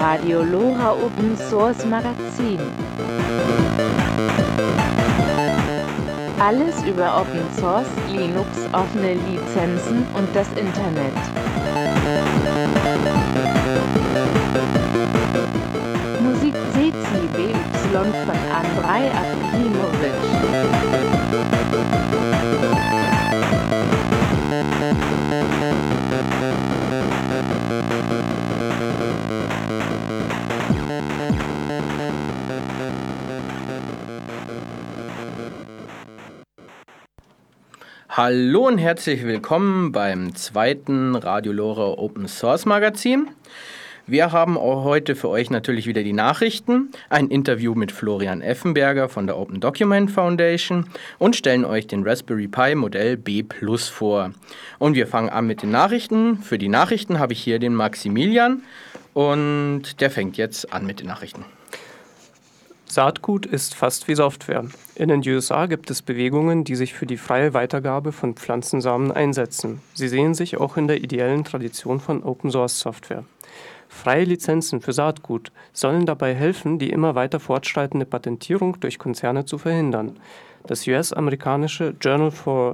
Radio LoRa Open Source Magazin. Alles über Open Source, Linux, offene Lizenzen und das Internet. Musik CCBY von Andrei Akimovic. Hallo und herzlich willkommen beim zweiten Radio LoRa Open Source Magazin. Wir haben auch heute für euch natürlich wieder die Nachrichten, ein Interview mit Florian Effenberger von der Open Document Foundation und stellen euch den Raspberry Pi Modell B Plus vor. Und wir fangen an mit den Nachrichten. Für die Nachrichten habe ich hier den Maximilian und der fängt jetzt an mit den Nachrichten. Saatgut ist fast wie Software. In den USA gibt es Bewegungen, die sich für die freie Weitergabe von Pflanzensamen einsetzen. Sie sehen sich auch in der ideellen Tradition von Open-Source-Software. Freie Lizenzen für Saatgut sollen dabei helfen, die immer weiter fortschreitende Patentierung durch Konzerne zu verhindern. Das US-amerikanische Journal für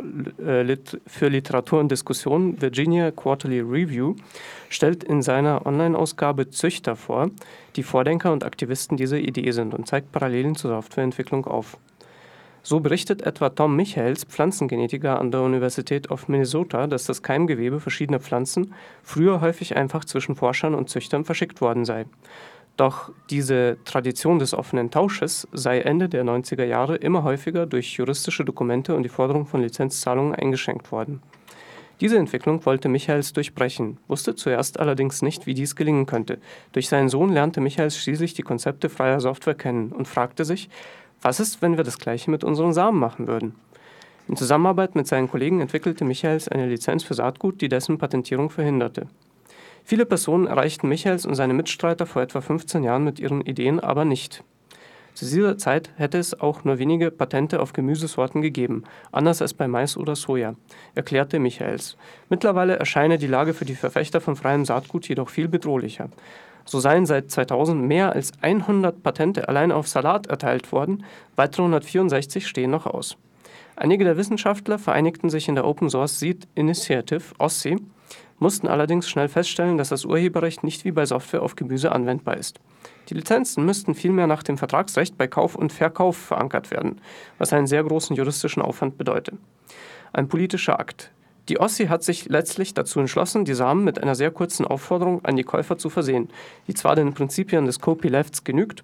Literatur und Diskussion Virginia Quarterly Review stellt in seiner Online-Ausgabe Züchter vor, die Vordenker und Aktivisten dieser Idee sind und zeigt Parallelen zur Softwareentwicklung auf. So berichtet etwa Tom Michaels, Pflanzengenetiker an der Universität of Minnesota, dass das Keimgewebe verschiedener Pflanzen früher häufig einfach zwischen Forschern und Züchtern verschickt worden sei. Doch diese Tradition des offenen Tausches sei Ende der 90er Jahre immer häufiger durch juristische Dokumente und die Forderung von Lizenzzahlungen eingeschränkt worden. Diese Entwicklung wollte Michaels durchbrechen, wusste zuerst allerdings nicht, wie dies gelingen könnte. Durch seinen Sohn lernte Michaels schließlich die Konzepte freier Software kennen und fragte sich, was ist, wenn wir das Gleiche mit unseren Samen machen würden? In Zusammenarbeit mit seinen Kollegen entwickelte Michaels eine Lizenz für Saatgut, die dessen Patentierung verhinderte. Viele Personen erreichten Michaels und seine Mitstreiter vor etwa 15 Jahren mit ihren Ideen aber nicht. Zu dieser Zeit hätte es auch nur wenige Patente auf Gemüsesorten gegeben, anders als bei Mais oder Soja, erklärte Michaels. Mittlerweile erscheine die Lage für die Verfechter von freiem Saatgut jedoch viel bedrohlicher. So seien seit 2000 mehr als 100 Patente allein auf Salat erteilt worden, weitere 164 stehen noch aus. Einige der Wissenschaftler vereinigten sich in der Open Source Seed Initiative, OSSI, mussten allerdings schnell feststellen, dass das Urheberrecht nicht wie bei Software auf Gemüse anwendbar ist. Die Lizenzen müssten vielmehr nach dem Vertragsrecht bei Kauf und Verkauf verankert werden, was einen sehr großen juristischen Aufwand bedeutet. Ein politischer Akt. Die OSSI hat sich letztlich dazu entschlossen, die Samen mit einer sehr kurzen Aufforderung an die Käufer zu versehen, die zwar den Prinzipien des Copylefts genügt,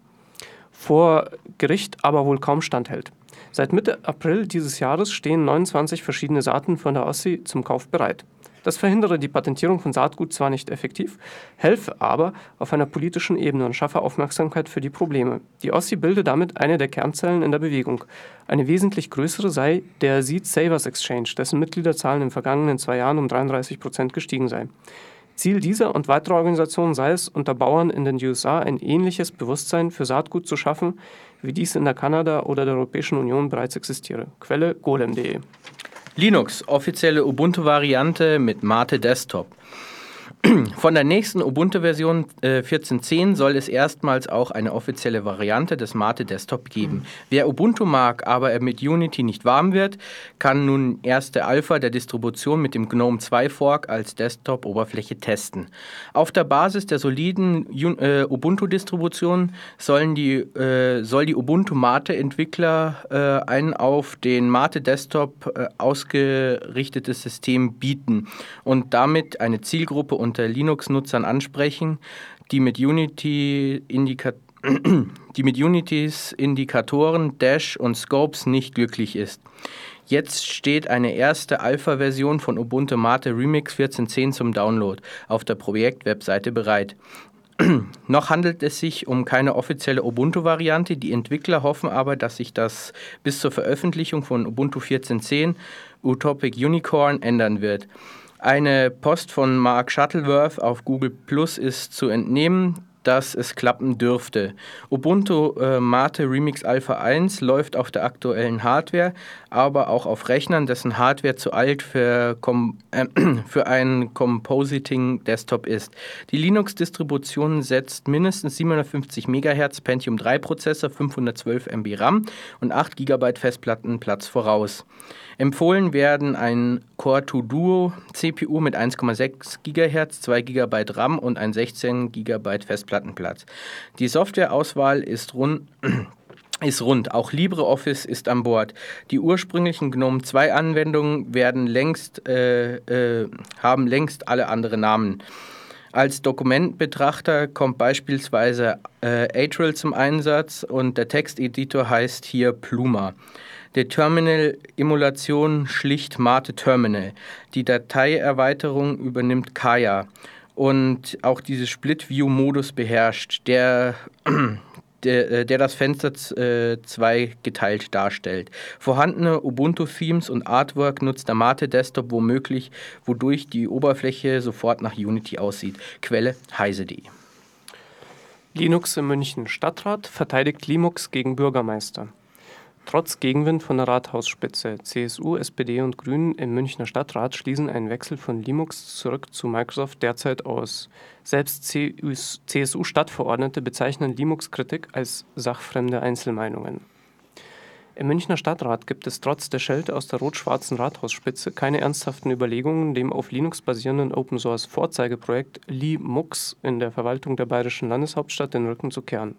vor Gericht aber wohl kaum standhält. Seit Mitte April dieses Jahres stehen 29 verschiedene Saaten von der OSSI zum Kauf bereit. Das verhindere die Patentierung von Saatgut zwar nicht effektiv, helfe aber auf einer politischen Ebene und schaffe Aufmerksamkeit für die Probleme. Die OSSI bilde damit eine der Kernzellen in der Bewegung. Eine wesentlich größere sei der Seed Savers Exchange, dessen Mitgliederzahlen in den vergangenen 2 Jahren um 33% gestiegen sei. Ziel dieser und weiterer Organisationen sei es, unter Bauern in den USA ein ähnliches Bewusstsein für Saatgut zu schaffen, wie dies in der Kanada oder der Europäischen Union bereits existiere. Quelle golem.de. Linux, offizielle Ubuntu-Variante mit Mate Desktop. Von der nächsten Ubuntu-Version 14.10 soll es erstmals auch eine offizielle Variante des Mate Desktop geben. Wer Ubuntu mag, aber er mit Unity nicht warm wird, kann nun erste Alpha der Distribution mit dem GNOME 2 Fork als Desktop-Oberfläche testen. Auf der Basis der soliden Ubuntu-Distribution soll die Ubuntu Mate-Entwickler ein auf den Mate Desktop ausgerichtetes System bieten und damit eine Zielgruppe unter Linux-Nutzern ansprechen, die mit Unitys Indikatoren, Dash und Scopes nicht glücklich ist. Jetzt steht eine erste Alpha-Version von Ubuntu Mate Remix 14.10 zum Download auf der Projektwebseite bereit. Noch handelt es sich um keine offizielle Ubuntu-Variante. Die Entwickler hoffen aber, dass sich das bis zur Veröffentlichung von Ubuntu 14.10 Utopic Unicorn ändern wird. Eine Post von Mark Shuttleworth auf Google Plus ist zu entnehmen, dass es klappen dürfte. Ubuntu Mate Remix Alpha 1 läuft auf der aktuellen Hardware, aber auch auf Rechnern, dessen Hardware zu alt für einen Compositing-Desktop ist. Die Linux-Distribution setzt mindestens 750 MHz Pentium 3 Prozessor, 512 MB RAM und 8 GB Festplattenplatz voraus. Empfohlen werden ein Core 2 Duo CPU mit 1,6 GHz, 2 GB RAM und ein 16 GB Festplattenplatz. Die Softwareauswahl ist rund. Auch LibreOffice ist an Bord. Die ursprünglichen GNOME 2 Anwendungen haben längst alle andere Namen. Als Dokumentbetrachter kommt beispielsweise Atril zum Einsatz und der Texteditor heißt hier Pluma. Die Terminal-Emulation schlicht Mate Terminal. Die Dateierweiterung übernimmt Kaya und auch dieses Split-View-Modus beherrscht, der das Fenster zweigeteilt darstellt. Vorhandene Ubuntu-Themes und Artwork nutzt der Mate Desktop womöglich, wodurch die Oberfläche sofort nach Unity aussieht. Quelle heise.de. Linux im München. Stadtrat verteidigt Linux gegen Bürgermeister. Trotz Gegenwind von der Rathausspitze, CSU, SPD und Grünen im Münchner Stadtrat schließen einen Wechsel von Linux zurück zu Microsoft derzeit aus. Selbst CSU-Stadtverordnete bezeichnen Linux-Kritik als sachfremde Einzelmeinungen. Im Münchner Stadtrat gibt es trotz der Schelte aus der rot-schwarzen Rathausspitze keine ernsthaften Überlegungen, dem auf Linux basierenden Open-Source-Vorzeigeprojekt LiMux in der Verwaltung der bayerischen Landeshauptstadt den Rücken zu kehren.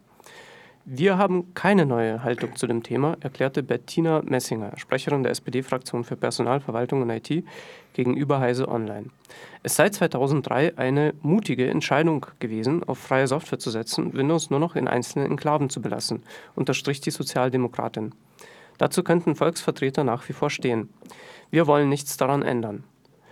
Wir haben keine neue Haltung zu dem Thema, erklärte Bettina Messinger, Sprecherin der SPD-Fraktion für Personal, Verwaltung und IT, gegenüber Heise Online. Es sei 2003 eine mutige Entscheidung gewesen, auf freie Software zu setzen und Windows nur noch in einzelnen Enklaven zu belassen, unterstrich die Sozialdemokratin. Dazu könnten Volksvertreter nach wie vor stehen. Wir wollen nichts daran ändern.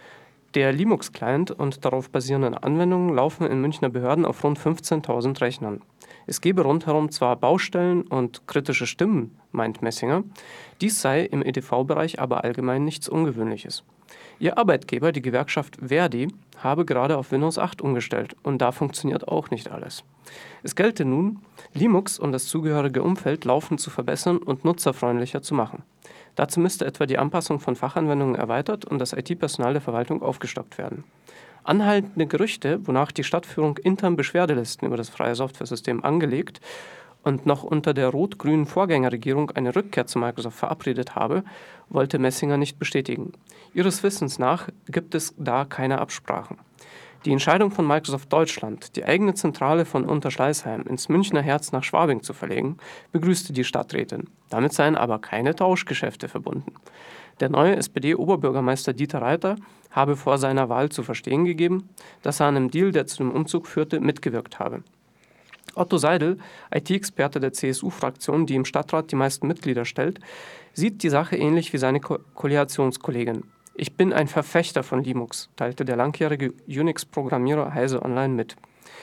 Der Linux-Client und darauf basierenden Anwendungen laufen in Münchner Behörden auf rund 15.000 Rechnern. Es gebe rundherum zwar Baustellen und kritische Stimmen, meint Messinger, dies sei im EDV-Bereich aber allgemein nichts Ungewöhnliches. Ihr Arbeitgeber, die Gewerkschaft Verdi, habe gerade auf Windows 8 umgestellt und da funktioniert auch nicht alles. Es gelte nun, Linux und das zugehörige Umfeld laufend zu verbessern und nutzerfreundlicher zu machen. Dazu müsste etwa die Anpassung von Fachanwendungen erweitert und das IT-Personal der Verwaltung aufgestockt werden. Anhaltende Gerüchte, wonach die Stadtführung intern Beschwerdelisten über das freie Softwaresystem angelegt und noch unter der rot-grünen Vorgängerregierung eine Rückkehr zu Microsoft verabredet habe, wollte Messinger nicht bestätigen. Ihres Wissens nach gibt es da keine Absprachen. Die Entscheidung von Microsoft Deutschland, die eigene Zentrale von Unterschleißheim ins Münchner Herz nach Schwabing zu verlegen, begrüßte die Stadträtin. Damit seien aber keine Tauschgeschäfte verbunden. Der neue SPD-Oberbürgermeister Dieter Reiter habe vor seiner Wahl zu verstehen gegeben, dass er an einem Deal, der zu dem Umzug führte, mitgewirkt habe. Otto Seidel, IT-Experte der CSU-Fraktion, die im Stadtrat die meisten Mitglieder stellt, sieht die Sache ähnlich wie seine Koalitionskollegin. Ich bin ein Verfechter von Linux, teilte der langjährige Unix-Programmierer Heise Online mit.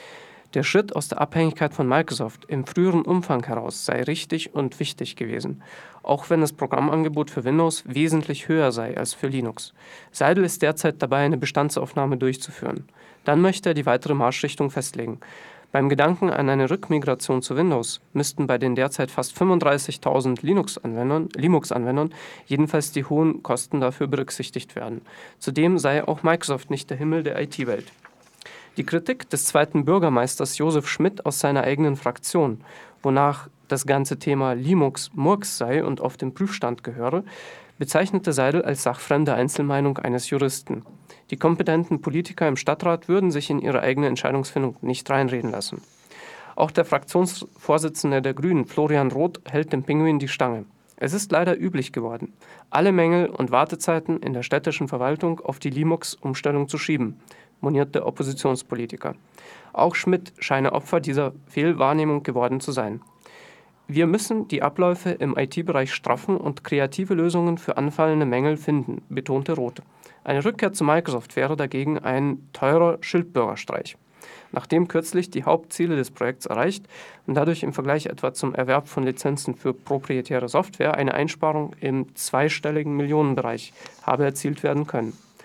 Der Schritt aus der Abhängigkeit von Microsoft im früheren Umfang heraus sei richtig und wichtig gewesen, auch wenn das Programmangebot für Windows wesentlich höher sei als für Linux. Seidel ist derzeit dabei, eine Bestandsaufnahme durchzuführen. Dann möchte er die weitere Marschrichtung festlegen. Beim Gedanken an eine Rückmigration zu Windows müssten bei den derzeit fast 35.000 Linux-Anwendern jedenfalls die hohen Kosten dafür berücksichtigt werden. Zudem sei auch Microsoft nicht der Himmel der IT-Welt. Die Kritik des zweiten Bürgermeisters Josef Schmidt aus seiner eigenen Fraktion, wonach das ganze Thema Linux Murks sei und auf den Prüfstand gehöre, bezeichnete Seidel als sachfremde Einzelmeinung eines Juristen. Die kompetenten Politiker im Stadtrat würden sich in ihre eigene Entscheidungsfindung nicht reinreden lassen. Auch der Fraktionsvorsitzende der Grünen, Florian Roth, hält dem Pinguin die Stange. Es ist leider üblich geworden, alle Mängel und Wartezeiten in der städtischen Verwaltung auf die Linux-Umstellung zu schieben, moniert der Oppositionspolitiker. Auch Schmidt scheine Opfer dieser Fehlwahrnehmung geworden zu sein. Wir müssen die Abläufe im IT-Bereich straffen und kreative Lösungen für anfallende Mängel finden, betonte Roth. Eine Rückkehr zu Microsoft wäre dagegen ein teurer Schildbürgerstreich. Nachdem kürzlich die Hauptziele des Projekts erreicht und dadurch im Vergleich etwa zum Erwerb von Lizenzen für proprietäre Software eine Einsparung im zweistelligen Millionenbereich habe erzielt werden können.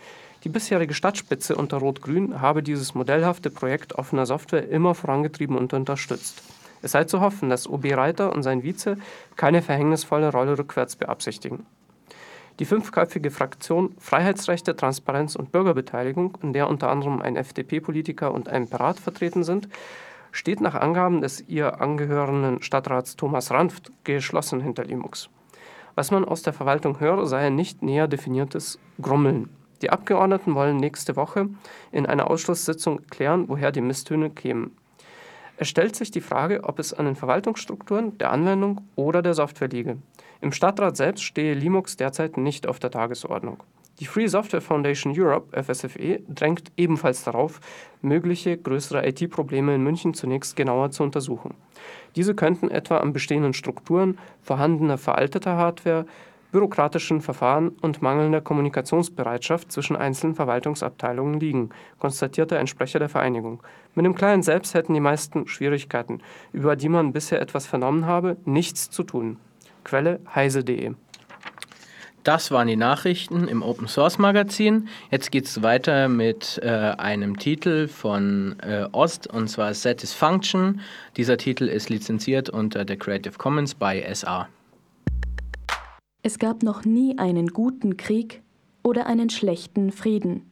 Die bisherige Stadtspitze unter Rot-Grün habe dieses modellhafte Projekt offener Software immer vorangetrieben und unterstützt. Es sei zu hoffen, dass OB Reiter und sein Vize keine verhängnisvolle Rolle rückwärts beabsichtigen. Die 5-köpfige Fraktion Freiheitsrechte, Transparenz und Bürgerbeteiligung, in der unter anderem ein FDP-Politiker und ein Pirat vertreten sind, steht nach Angaben des ihr angehörenden Stadtrats Thomas Ranft geschlossen hinter Linux. Was man aus der Verwaltung höre, sei ein nicht näher definiertes Grummeln. Die Abgeordneten wollen nächste Woche in einer Ausschusssitzung klären, woher die Misstöne kämen. Es stellt sich die Frage, ob es an den Verwaltungsstrukturen, der Anwendung oder der Software liege. Im Stadtrat selbst stehe Linux derzeit nicht auf der Tagesordnung. Die Free Software Foundation Europe, FSFE, drängt ebenfalls darauf, mögliche größere IT-Probleme in München zunächst genauer zu untersuchen. Diese könnten etwa an bestehenden Strukturen, vorhandener veralteter Hardware, bürokratischen Verfahren und mangelnder Kommunikationsbereitschaft zwischen einzelnen Verwaltungsabteilungen liegen, konstatierte ein Sprecher der Vereinigung. Mit dem Client selbst hätten die meisten Schwierigkeiten, über die man bisher etwas vernommen habe, nichts zu tun. Quelle heise.de. Das waren die Nachrichten im Open Source Magazin. Jetzt geht es weiter mit einem Titel von Ost, und zwar Satisfunction. Dieser Titel ist lizenziert unter der Creative Commons by SA. Es gab noch nie einen guten Krieg oder einen schlechten Frieden.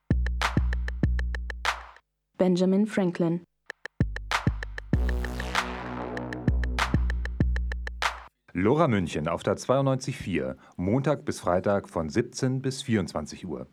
Benjamin Franklin. Lora München auf der 92.4, Montag bis Freitag von 17 bis 24 Uhr.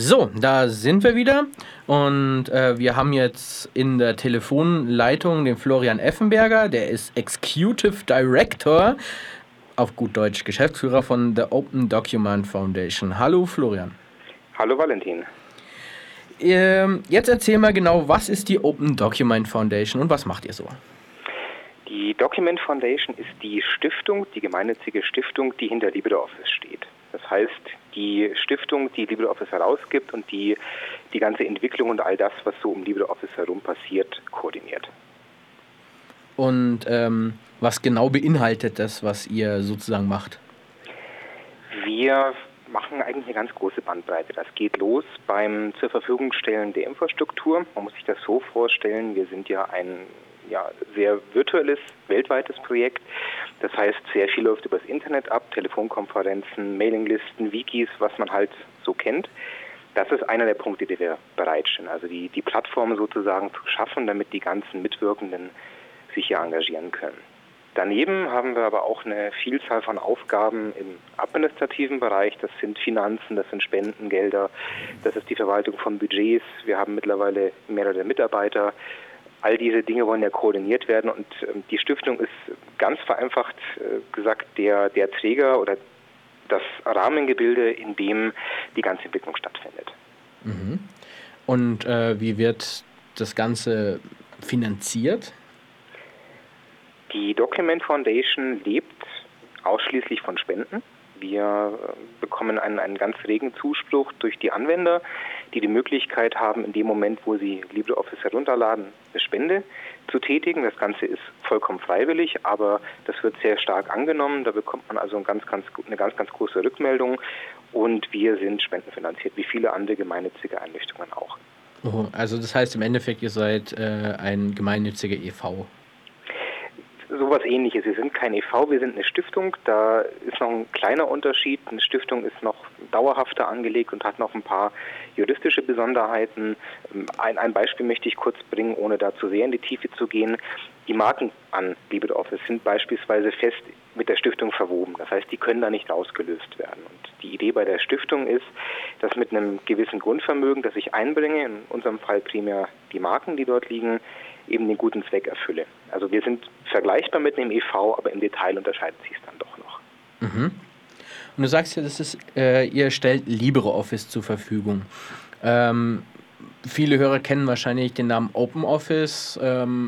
So, da sind wir wieder und wir haben jetzt in der Telefonleitung den Florian Effenberger, der ist Executive Director, auf gut Deutsch Geschäftsführer von der Open Document Foundation. Hallo Florian. Hallo Valentin. Jetzt erzähl mal genau, was ist die Open Document Foundation und was macht ihr so? Die Document Foundation ist die Stiftung, die gemeinnützige Stiftung, die hinter LibreOffice steht. Das heißt, die Stiftung, die LibreOffice herausgibt und die ganze Entwicklung und all das, was so um LibreOffice herum passiert, koordiniert. Und was genau beinhaltet das, was ihr sozusagen macht? Wir machen eigentlich eine ganz große Bandbreite. Das geht los beim zur Verfügung stellen der Infrastruktur. Man muss sich das so vorstellen, wir sind ja ein sehr virtuelles, weltweites Projekt. Das heißt, sehr viel läuft übers Internet ab, Telefonkonferenzen, Mailinglisten, Wikis, was man halt so kennt. Das ist einer der Punkte, die wir bereitstellen. Also die Plattform sozusagen zu schaffen, damit die ganzen Mitwirkenden sich hier engagieren können. Daneben haben wir aber auch eine Vielzahl von Aufgaben im administrativen Bereich. Das sind Finanzen, das sind Spendengelder, das ist die Verwaltung von Budgets. Wir haben mittlerweile mehrere Mitarbeiter. All diese Dinge wollen ja koordiniert werden und die Stiftung ist ganz vereinfacht gesagt der Träger oder das Rahmengebilde, in dem die ganze Entwicklung stattfindet. Mhm. Und wie wird das Ganze finanziert? Die Document Foundation lebt ausschließlich von Spenden. Wir bekommen einen ganz regen Zuspruch durch die Anwender, die die Möglichkeit haben, in dem Moment, wo sie LibreOffice herunterladen, eine Spende zu tätigen. Das Ganze ist vollkommen freiwillig, aber das wird sehr stark angenommen. Da bekommt man also eine ganz große Rückmeldung und wir sind spendenfinanziert, wie viele andere gemeinnützige Einrichtungen auch. Oh, also das heißt im Endeffekt, ihr seid ein gemeinnütziger e.V.? Sowas Ähnliches. Wir sind kein e.V., wir sind eine Stiftung. Da ist noch ein kleiner Unterschied. Eine Stiftung ist noch dauerhafter angelegt und hat noch ein paar juristische Besonderheiten. Ein Beispiel möchte ich kurz bringen, ohne da zu sehr in die Tiefe zu gehen. Die Marken an LibreOffice sind beispielsweise fest mit der Stiftung verwoben. Das heißt, die können da nicht rausgelöst werden. Und die Idee bei der Stiftung ist, dass mit einem gewissen Grundvermögen, das ich einbringe, in unserem Fall primär die Marken, die dort liegen, eben den guten Zweck erfülle. Also wir sind vergleichbar mit einem e.V., aber im Detail unterscheidet sich es dann doch noch. Mhm. Und du sagst ja, ihr stellt LibreOffice zur Verfügung. Viele Hörer kennen wahrscheinlich den Namen OpenOffice.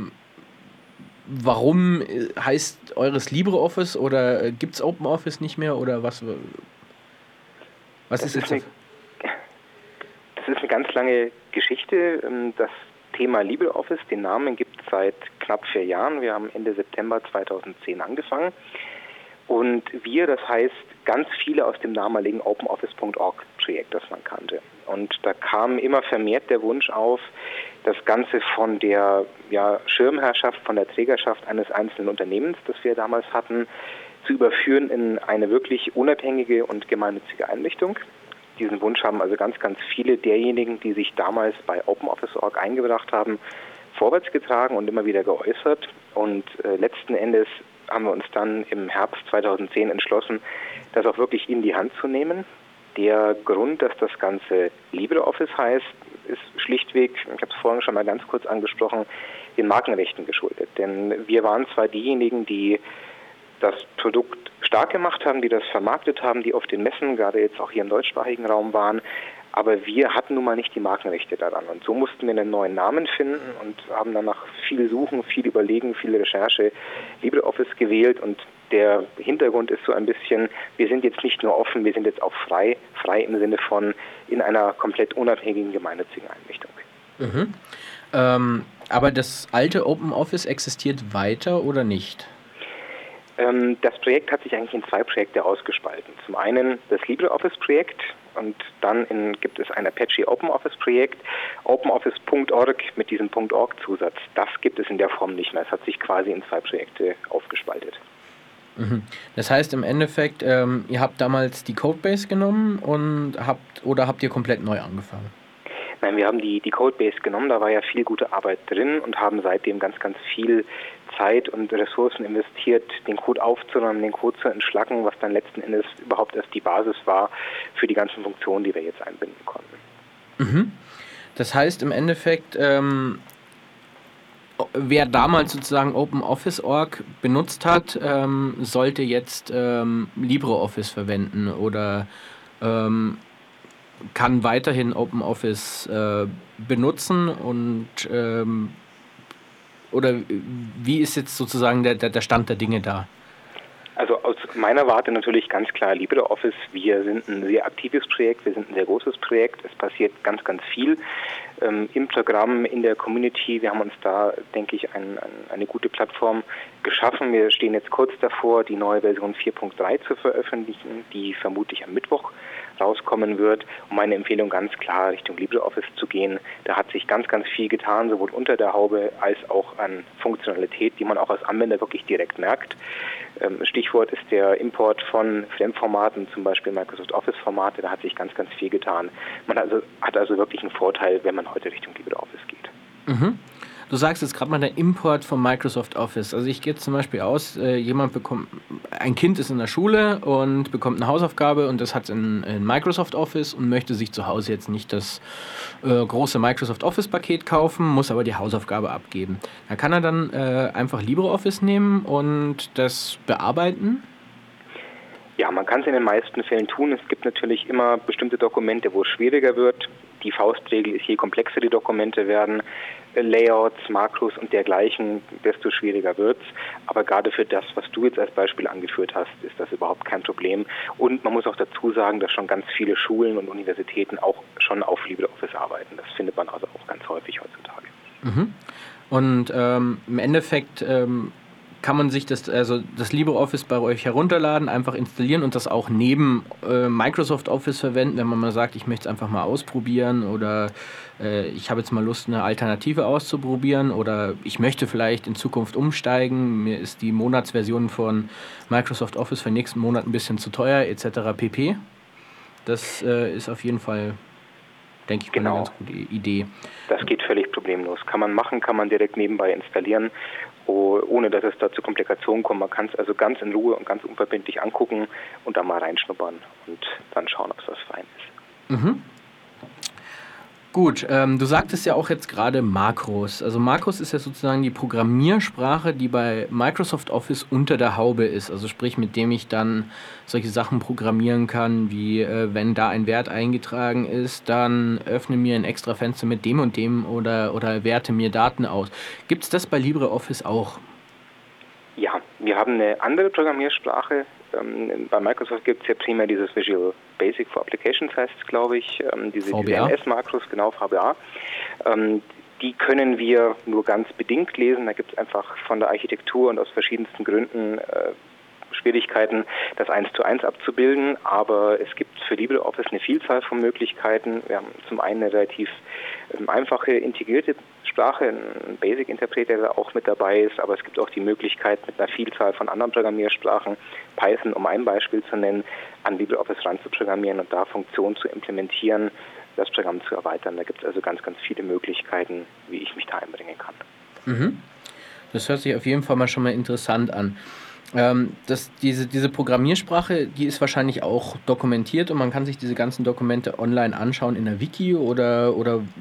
Warum heißt eures LibreOffice oder gibt es OpenOffice nicht mehr oder was ist jetzt? Das ist eine ganz lange Geschichte. Das Thema LibreOffice, den Namen gibt es seit knapp 4 Jahren. Wir haben Ende September 2010 angefangen. Und das heißt ganz viele aus dem damaligen OpenOffice.org-Projekt, das man kannte. Und da kam immer vermehrt der Wunsch auf, das Ganze von der Schirmherrschaft, von der Trägerschaft eines einzelnen Unternehmens, das wir damals hatten, zu überführen in eine wirklich unabhängige und gemeinnützige Einrichtung. Diesen Wunsch haben also ganz viele derjenigen, die sich damals bei OpenOffice.org eingebracht haben, vorwärts getragen und immer wieder geäußert. Und letzten Endes haben wir uns dann im Herbst 2010 entschlossen, das auch wirklich in die Hand zu nehmen. Der Grund, dass das Ganze LibreOffice heißt, ist schlichtweg, ich habe es vorhin schon mal ganz kurz angesprochen, den Markenrechten geschuldet. Denn wir waren zwar diejenigen, die das Produkt stark gemacht haben, die das vermarktet haben, die auf den Messen, gerade jetzt auch hier im deutschsprachigen Raum waren, aber wir hatten nun mal nicht die Markenrechte daran. Und so mussten wir einen neuen Namen finden und haben dann nach viel Suchen, viel Überlegen, viel Recherche LibreOffice gewählt. Und der Hintergrund ist so ein bisschen, wir sind jetzt nicht nur offen, wir sind jetzt auch frei im Sinne von in einer komplett unabhängigen gemeinnützigen Einrichtung. Mhm. Aber das alte OpenOffice existiert weiter oder nicht? Das Projekt hat sich eigentlich in 2 Projekte ausgespalten. Zum einen das LibreOffice-Projekt und dann gibt es ein Apache OpenOffice-Projekt. OpenOffice.org mit diesem .org-Zusatz, das gibt es in der Form nicht mehr. Es hat sich quasi in 2 Projekte aufgespaltet. Mhm. Das heißt im Endeffekt, ihr habt damals die Codebase genommen und habt ihr komplett neu angefangen? Nein, wir haben die Codebase genommen, da war ja viel gute Arbeit drin und haben seitdem ganz viel Zeit und Ressourcen investiert, den Code aufzunehmen, den Code zu entschlacken, was dann letzten Endes überhaupt erst die Basis war für die ganzen Funktionen, die wir jetzt einbinden konnten. Das heißt im Endeffekt, wer damals sozusagen OpenOffice.org benutzt hat, sollte jetzt LibreOffice verwenden oder kann weiterhin OpenOffice benutzen und oder wie ist jetzt sozusagen der Stand der Dinge da? Also aus meiner Warte natürlich ganz klar LibreOffice. Wir sind ein sehr aktives Projekt, wir sind ein sehr großes Projekt. Es passiert ganz, ganz viel im Programm, in der Community. Wir haben uns da, denke ich, eine gute Plattform geschaffen. Wir stehen jetzt kurz davor, die neue Version 4.3 zu veröffentlichen, die vermutlich am Mittwoch rauskommen wird. Und meine Empfehlung ganz klar, Richtung LibreOffice zu gehen. Da hat sich ganz, ganz viel getan, sowohl unter der Haube als auch an Funktionalität, die man auch als Anwender wirklich direkt merkt. Stichwort ist der Import von Fremdformaten, zum Beispiel Microsoft Office-Formate. Da hat sich ganz, ganz viel getan. Man hat also wirklich einen Vorteil, wenn man heute Richtung LibreOffice geht. Mhm. Du sagst jetzt gerade mal der Import von Microsoft Office. Also ich gehe zum Beispiel aus, ein Kind ist in der Schule und bekommt eine Hausaufgabe und das hat in Microsoft Office und möchte sich zu Hause jetzt nicht das große Microsoft Office Paket kaufen, muss aber die Hausaufgabe abgeben. Da kann er dann einfach LibreOffice nehmen und das bearbeiten. Ja, man kann es in den meisten Fällen tun. Es gibt natürlich immer bestimmte Dokumente, wo es schwieriger wird. Die Faustregel ist, je komplexer die Dokumente werden, Layouts, Makros und dergleichen, desto schwieriger wird's. Aber gerade für das, was du jetzt als Beispiel angeführt hast, ist das überhaupt kein Problem. Und man muss auch dazu sagen, dass schon ganz viele Schulen und Universitäten auch schon auf LibreOffice arbeiten. Das findet man also auch ganz häufig heutzutage. Mhm. Und im Endeffekt kann man sich das LibreOffice bei euch herunterladen, einfach installieren und das auch neben Microsoft Office verwenden, wenn man mal sagt, ich möchte es einfach mal ausprobieren oder ich habe jetzt mal Lust, eine Alternative auszuprobieren oder ich möchte vielleicht in Zukunft umsteigen, mir ist die Monatsversion von Microsoft Office für den nächsten Monat ein bisschen zu teuer, etc. pp. Das ist auf jeden Fall, denke ich, eine ganz gute Idee. Das geht völlig problemlos. Kann man machen, kann man direkt nebenbei installieren, ohne dass es da zu Komplikationen kommt. Man kann es also ganz in Ruhe und ganz unverbindlich angucken und da mal reinschnuppern und dann schauen, ob es was für einen ist. Mhm. Gut, du sagtest ja auch jetzt gerade Makros. Also Makros ist ja sozusagen die Programmiersprache, die bei Microsoft Office unter der Haube ist. Also sprich, mit dem ich dann solche Sachen programmieren kann, wie wenn da ein Wert eingetragen ist, dann öffne mir ein extra Fenster mit dem und dem oder werte mir Daten aus. Gibt es das bei LibreOffice auch? Ja, wir haben eine andere Programmiersprache. Bei Microsoft gibt es ja primär dieses Visual Basic for Applications, heißt es, glaube ich, diese MS-Makros, genau, VBA. Die können wir nur ganz bedingt lesen. Da gibt es einfach von der Architektur und aus verschiedensten Gründen Schwierigkeiten, das 1:1 abzubilden, aber es gibt für LibreOffice eine Vielzahl von Möglichkeiten. Wir haben zum einen eine relativ einfache integrierte Sprache, ein Basic-Interpreter, der auch mit dabei ist, aber es gibt auch die Möglichkeit, mit einer Vielzahl von anderen Programmiersprachen, Python, um ein Beispiel zu nennen, an LibreOffice ran zu programmieren und da Funktionen zu implementieren, das Programm zu erweitern. Da gibt es also ganz, ganz viele Möglichkeiten, wie ich mich da einbringen kann. Mhm. Das hört sich auf jeden Fall mal schon mal interessant an. Diese Programmiersprache, die ist wahrscheinlich auch dokumentiert und man kann sich diese ganzen Dokumente online anschauen in der Wiki oder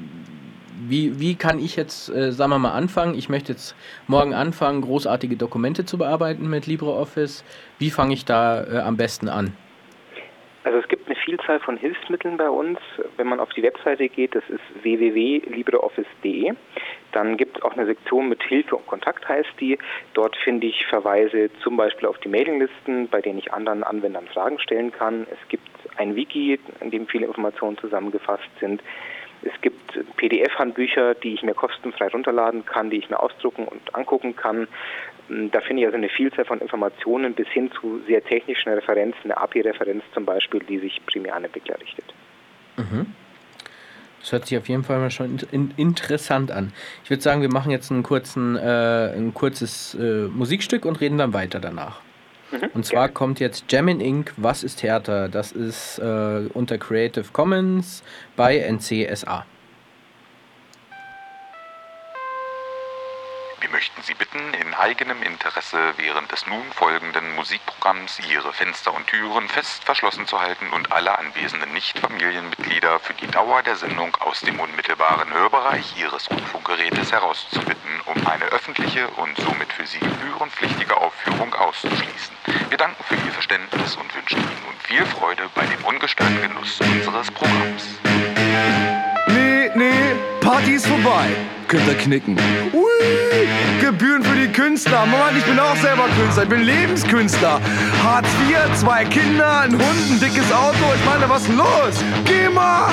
wie kann ich jetzt, sagen wir mal, anfangen? Ich möchte jetzt morgen anfangen, großartige Dokumente zu bearbeiten mit LibreOffice. Wie fange ich da am besten an? Also es gibt eine Vielzahl von Hilfsmitteln bei uns. Wenn man auf die Webseite geht, das ist www.libreoffice.de. Dann gibt es auch eine Sektion mit Hilfe und Kontakt, heißt die. Dort finde ich Verweise zum Beispiel auf die Mailinglisten, bei denen ich anderen Anwendern Fragen stellen kann. Es gibt ein Wiki, in dem viele Informationen zusammengefasst sind. Es gibt PDF-Handbücher, die ich mir kostenfrei runterladen kann, die ich mir ausdrucken und angucken kann. Da finde ich also eine Vielzahl von Informationen bis hin zu sehr technischen Referenzen, eine API-Referenz zum Beispiel, die sich primär an Entwickler richtet. Mhm. Das hört sich auf jeden Fall mal schon interessant an. Ich würde sagen, wir machen jetzt ein kurzes Musikstück und reden dann weiter danach. Und zwar kommt jetzt Jammin' Inc. Was ist härter? Das ist unter Creative Commons bei NC SA. Wir möchten Sie bitten, in eigenem Interesse während des nun folgenden Musikprogramms Ihre Fenster und Türen fest verschlossen zu halten und alle anwesenden Nicht-Familienmitglieder für die Dauer der Sendung aus dem unmittelbaren Hörbereich Ihres Rundfunkgerätes herauszubitten, um eine öffentliche und somit für Sie gebührenpflichtige Aufführung auszuschließen. Wir danken für Ihr Verständnis und wünschen Ihnen nun viel Freude bei dem ungestörten Genuss unseres Programms. Nee, Party ist vorbei. Könnt ihr knicken. Ui, Gebühren für die Künstler. Mann, ich bin auch selber Künstler. Ich bin Lebenskünstler. Hartz IV, 2 Kinder, ein Hund, ein dickes Auto. Ich meine, was ist denn los? Geh mal!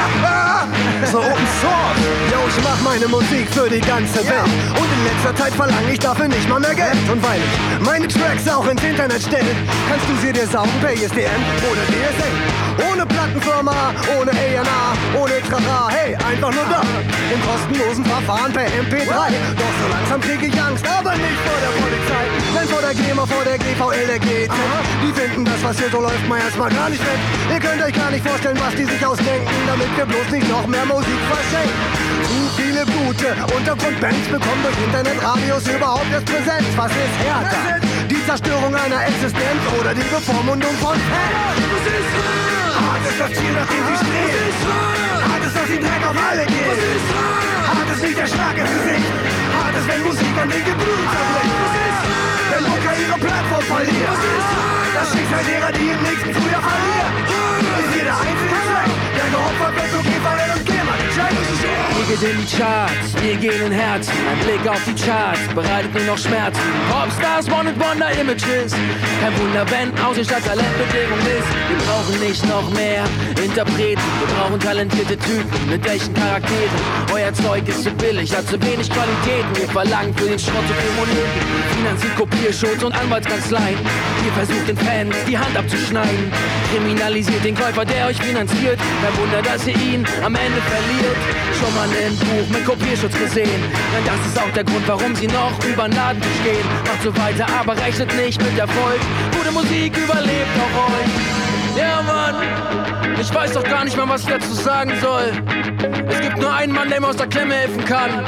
So Open Source. Yo, ich mach meine Musik für die ganze Welt. Und in letzter Zeit verlange ich dafür nicht mal mehr Geld. Und weil ich meine Tracks auch ins Internet stelle, kannst du sie dir saugen per ISDN oder DSL. Ohne Plattenfirma, ohne A&R, ohne Trara. Hey, einfach nur da. Im kostenlosen Verfahren per MP3. Doch so langsam krieg ich Angst, aber nicht vor der Polizei. Nein, vor der GEMA, vor der GVL, der GZ. Die finden das, was hier so läuft, mal erstmal gar nicht weg. Ihr könnt euch gar nicht vorstellen, was die sich ausdenken, damit wir bloß nicht noch mehr Musik verschenken. Zu viele gute Untergrundbands bekommen durch Internetradios überhaupt erst Präsenz. Was ist härter? Die Zerstörung einer Existenz oder die Bevormundung von Fans? Hart ist das Ziel, nach dem sie streben. Hart ist, dass sie Dreck auf alle gehen. Hart ist nicht der Schlag ins Gesicht. Hart ist, wenn Musik an den Geblüt zerbricht. Wenn Mucker ihre Plattform verliert. Das Schicksal derer, die im nächsten Frühjahr verlieren. Ist jeder einzige Track, der geopfert wird, so GVL und GEMA. Wir gehen in die Charts, wir gehen in Herzen. Ein Blick auf die Charts bereitet nur noch Schmerzen. Popstars, One-and-Wonder-Images. Kein Wunder, wenn Außenstadt Talentbedingung ist. Wir brauchen nicht noch mehr Interpreten. Wir brauchen talentierte Typen mit echten Charakteren. Euer Zeug ist zu billig, hat zu wenig Qualitäten. Wir verlangen für den Schrott zu viel Moneten. Finanziert Kopierschutz und Anwaltskanzleien. Ihr versucht den Fans die Hand abzuschneiden. Kriminalisiert den Käufer, der euch finanziert. Kein Wunder, dass ihr ihn am Ende verliert. Schon mal ein Buch mit Kopierschutz gesehen. Denn das ist auch der Grund, warum sie noch über den Laden stehen. Macht so weiter, aber rechnet nicht mit Erfolg. Gute Musik überlebt auch euch. Ja, Mann, ich weiß doch gar nicht mal, was ich dazu sagen soll. Es gibt nur einen Mann, der mir aus der Klemme helfen kann.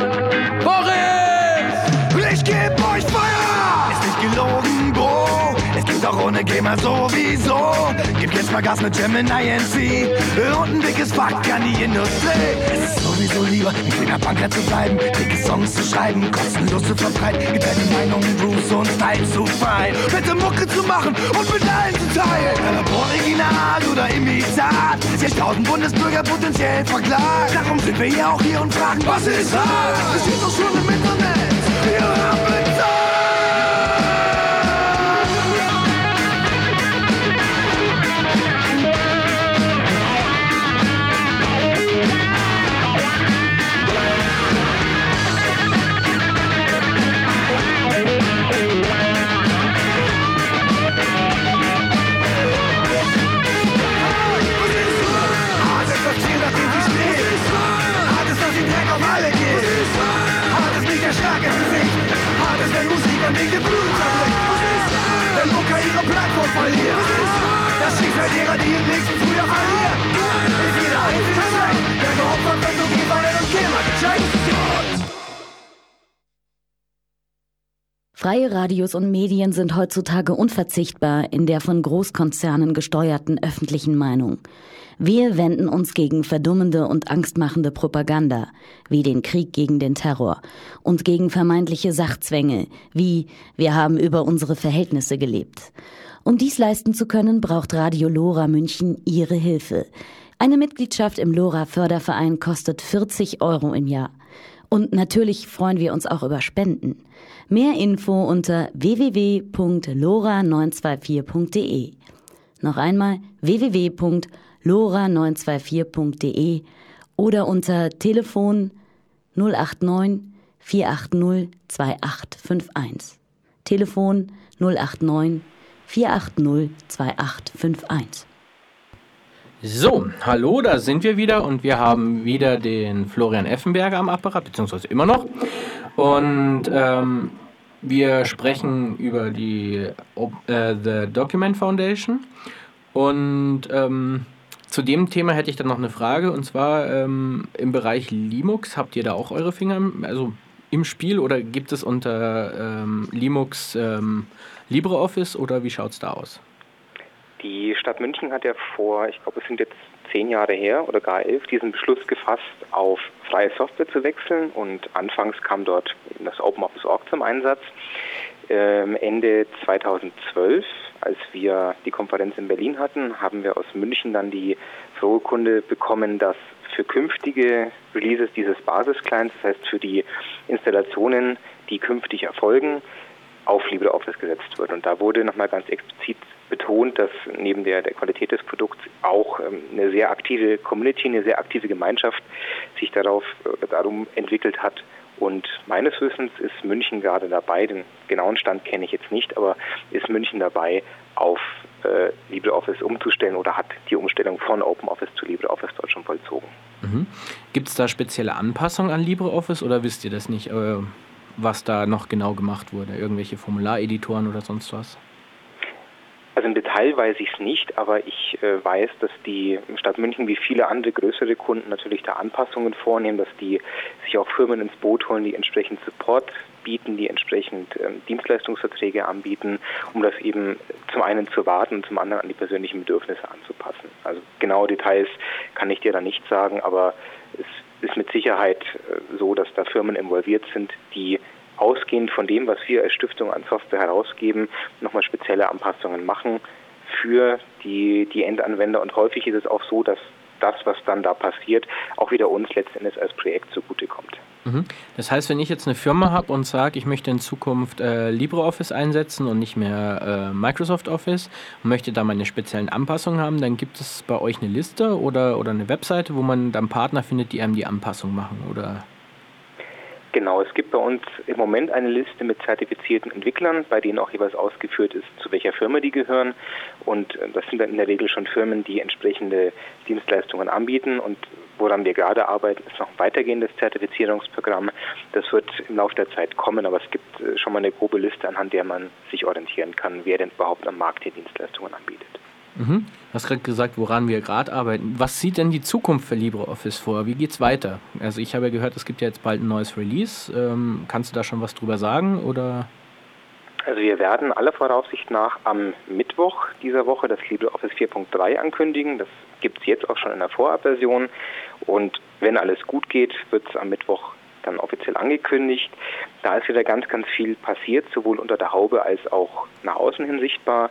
Boris! Ich geb euch Feuer! Ist nicht gelogen, Bro. Es gibt auch ohne GEMA sowieso. Gib jetzt mal Gas mit Gemini NC. Und ein dickes Fuck an die Industrie. Es ist sowieso lieber, ein kleiner Banker zu bleiben. Dicke Songs zu schreiben, kostenlos zu verbreiten. Getrennte Meinungen, Grooves und Style zu feiern. Bitte Mucke zu machen und mit allen zu teilen. Ob Original oder Imitat. 10.000 Bundesbürger potenziell verklagt. Darum sind wir ja auch hier und fragen, was ist hart? Das steht doch schon im Internet. Wir haben bezahlt. Schlag ins Gesicht. Hart ist, wenn Musik an den Geblüt zerbricht. Wenn Mucker ihre Plattform verliert. Das Schicksal derer, die im nächsten Frühjahr verlieren. Ist jeder einzige Track, der geopfert wird, so GVL und GEMA gecheckt. Freie Radios und Medien sind heutzutage unverzichtbar in der von Großkonzernen gesteuerten öffentlichen Meinung. Wir wenden uns gegen verdummende und angstmachende Propaganda, wie den Krieg gegen den Terror, und gegen vermeintliche Sachzwänge, wie wir haben über unsere Verhältnisse gelebt. Um dies leisten zu können, braucht Radio Lora München Ihre Hilfe. Eine Mitgliedschaft im Lora-Förderverein kostet 40 € im Jahr. Und natürlich freuen wir uns auch über Spenden. Mehr Info unter www.lora924.de. Noch einmal www.lora924.de oder unter Telefon 089 480 2851. Telefon 089 480 2851. So, hallo, da sind wir wieder und wir haben wieder den Florian Effenberger am Apparat, beziehungsweise immer noch. Und wir sprechen über die The Document Foundation. Und zu dem Thema hätte ich dann noch eine Frage, und zwar im Bereich Linux, habt ihr da auch eure Finger im Spiel oder gibt es unter Linux LibreOffice oder wie schaut es da aus? Die Stadt München hat ja vor, ich glaube es sind jetzt 10 Jahre her oder gar 11, diesen Beschluss gefasst, auf freie Software zu wechseln und anfangs kam dort das OpenOffice.org zum Einsatz. Ende 2012, als wir die Konferenz in Berlin hatten, haben wir aus München dann die frohe Kunde bekommen, dass für künftige Releases dieses Basisclients, das heißt für die Installationen, die künftig erfolgen, auf LibreOffice gesetzt wird. Und da wurde nochmal ganz explizit betont, dass neben der Qualität des Produkts auch eine sehr aktive Community, eine sehr aktive Gemeinschaft sich darum entwickelt hat. Und meines Wissens ist München gerade dabei, den genauen Stand kenne ich jetzt nicht, aber ist München dabei, auf LibreOffice umzustellen oder hat die Umstellung von OpenOffice zu LibreOffice dort schon vollzogen. Mhm. Gibt es da spezielle Anpassungen an LibreOffice oder wisst ihr das nicht, was da noch genau gemacht wurde? Irgendwelche Formulareditoren oder sonst was? Also im Detail weiß ich es nicht, aber ich weiß, dass die Stadt München wie viele andere größere Kunden natürlich da Anpassungen vornehmen, dass die sich auch Firmen ins Boot holen, die entsprechend Support bieten, die entsprechend Dienstleistungsverträge anbieten, um das eben zum einen zu warten und zum anderen an die persönlichen Bedürfnisse anzupassen. Also genaue Details kann ich dir da nicht sagen, aber es ist mit Sicherheit so, dass da Firmen involviert sind, die ausgehend von dem, was wir als Stiftung an Software herausgeben, nochmal spezielle Anpassungen machen für die Endanwender. Und häufig ist es auch so, dass das, was dann da passiert, auch wieder uns letztendlich als Projekt zugutekommt. Das heißt, wenn ich jetzt eine Firma habe und sage, ich möchte in Zukunft LibreOffice einsetzen und nicht mehr Microsoft Office und möchte da meine speziellen Anpassungen haben, dann gibt es bei euch eine Liste oder eine Webseite, wo man dann Partner findet, die einem die Anpassung machen, oder? Genau, es gibt bei uns im Moment eine Liste mit zertifizierten Entwicklern, bei denen auch jeweils ausgeführt ist, zu welcher Firma die gehören. Und das sind dann in der Regel schon Firmen, die entsprechende Dienstleistungen anbieten. Und woran wir gerade arbeiten, ist noch ein weitergehendes Zertifizierungsprogramm. Das wird im Laufe der Zeit kommen, aber es gibt schon mal eine grobe Liste, anhand der man sich orientieren kann, wer denn überhaupt am Markt die Dienstleistungen anbietet. Du hast gerade gesagt, woran wir gerade arbeiten. Was sieht denn die Zukunft für LibreOffice vor? Wie geht's weiter? Also ich habe ja gehört, es gibt ja jetzt bald ein neues Release. Kannst du da schon was drüber sagen, oder? Also wir werden aller Voraussicht nach am Mittwoch dieser Woche das LibreOffice 4.3 ankündigen. Das gibt es jetzt auch schon in der Vorabversion. Und wenn alles gut geht, wird es am Mittwoch dann offiziell angekündigt. Da ist wieder ganz, ganz viel passiert, sowohl unter der Haube als auch nach außen hin sichtbar.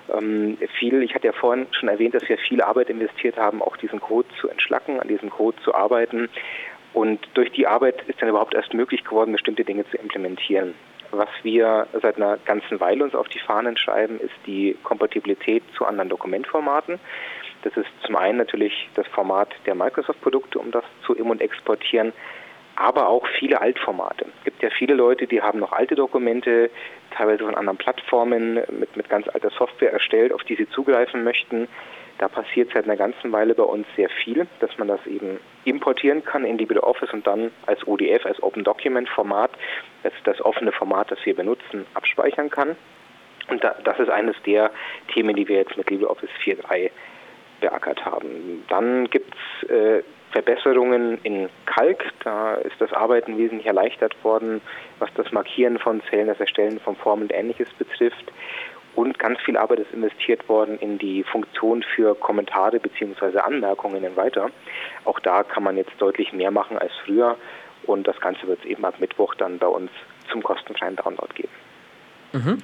Ich hatte ja vorhin schon erwähnt, dass wir viel Arbeit investiert haben, auch diesen Code zu entschlacken, an diesem Code zu arbeiten. Und durch die Arbeit ist dann überhaupt erst möglich geworden, bestimmte Dinge zu implementieren. Was wir seit einer ganzen Weile uns auf die Fahnen schreiben, ist die Kompatibilität zu anderen Dokumentformaten. Das ist zum einen natürlich das Format der Microsoft-Produkte, um das zu im- und exportieren, aber auch viele Altformate. Es gibt ja viele Leute, die haben noch alte Dokumente, teilweise von anderen Plattformen mit ganz alter Software erstellt, auf die sie zugreifen möchten. Da passiert seit einer ganzen Weile bei uns sehr viel, dass man das eben importieren kann in LibreOffice und dann als ODF, als Open Document Format, das offene Format, das wir benutzen, abspeichern kann. Und das ist eines der Themen, die wir jetzt mit LibreOffice 4.3 beackert haben. Dann gibt es Verbesserungen in Calc. Da ist das Arbeiten wesentlich erleichtert worden, was das Markieren von Zellen, das Erstellen von Formen und Ähnliches betrifft. Und ganz viel Arbeit ist investiert worden in die Funktion für Kommentare bzw. Anmerkungen in Writer. Auch da kann man jetzt deutlich mehr machen als früher. Und das Ganze wird es eben ab Mittwoch dann bei uns zum kostenfreien Download geben.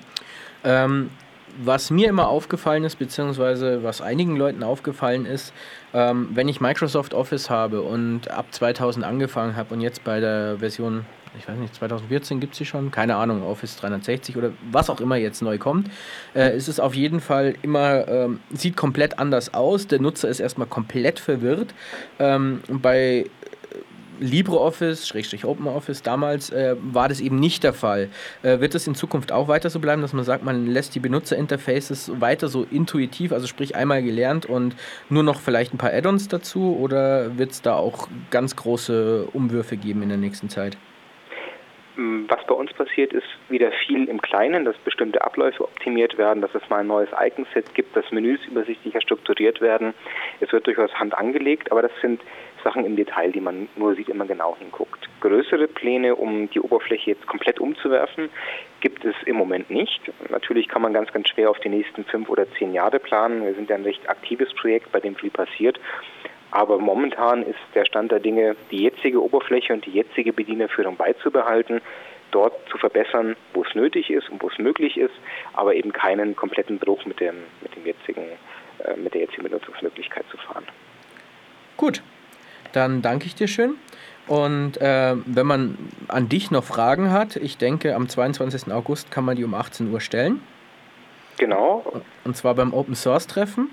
Was mir immer aufgefallen ist, beziehungsweise was einigen Leuten aufgefallen ist, wenn ich Microsoft Office habe und ab 2000 angefangen habe und jetzt bei der Version, ich weiß nicht, 2014 gibt es sie schon, keine Ahnung, Office 360 oder was auch immer jetzt neu kommt, ist es auf jeden Fall immer, sieht komplett anders aus. Der Nutzer ist erstmal komplett verwirrt. Bei LibreOffice, OpenOffice damals, war das eben nicht der Fall. Wird es in Zukunft auch weiter so bleiben, dass man sagt, man lässt die Benutzerinterfaces weiter so intuitiv, also sprich einmal gelernt und nur noch vielleicht ein paar Add-ons dazu, oder wird es da auch ganz große Umwürfe geben in der nächsten Zeit? Was bei uns passiert, ist wieder viel im Kleinen, dass bestimmte Abläufe optimiert werden, dass es mal ein neues Icon-Set gibt, dass Menüs übersichtlicher strukturiert werden. Es wird durchaus Hand angelegt, aber das sind Sachen im Detail, die man nur sieht, wenn man genau hinguckt. Größere Pläne, um die Oberfläche jetzt komplett umzuwerfen, gibt es im Moment nicht. Natürlich kann man ganz, ganz schwer auf die nächsten 5 oder 10 Jahre planen. Wir sind ja ein recht aktives Projekt, bei dem viel passiert. Aber momentan ist der Stand der Dinge, die jetzige Oberfläche und die jetzige Bedienerführung beizubehalten, dort zu verbessern, wo es nötig ist und wo es möglich ist, aber eben keinen kompletten Bruch mit der jetzigen Benutzungsmöglichkeit zu fahren. Gut, dann danke ich dir schön. Und wenn man an dich noch Fragen hat, ich denke, am 22. August kann man die um 18 Uhr stellen. Genau. Und zwar beim Open Source Treffen.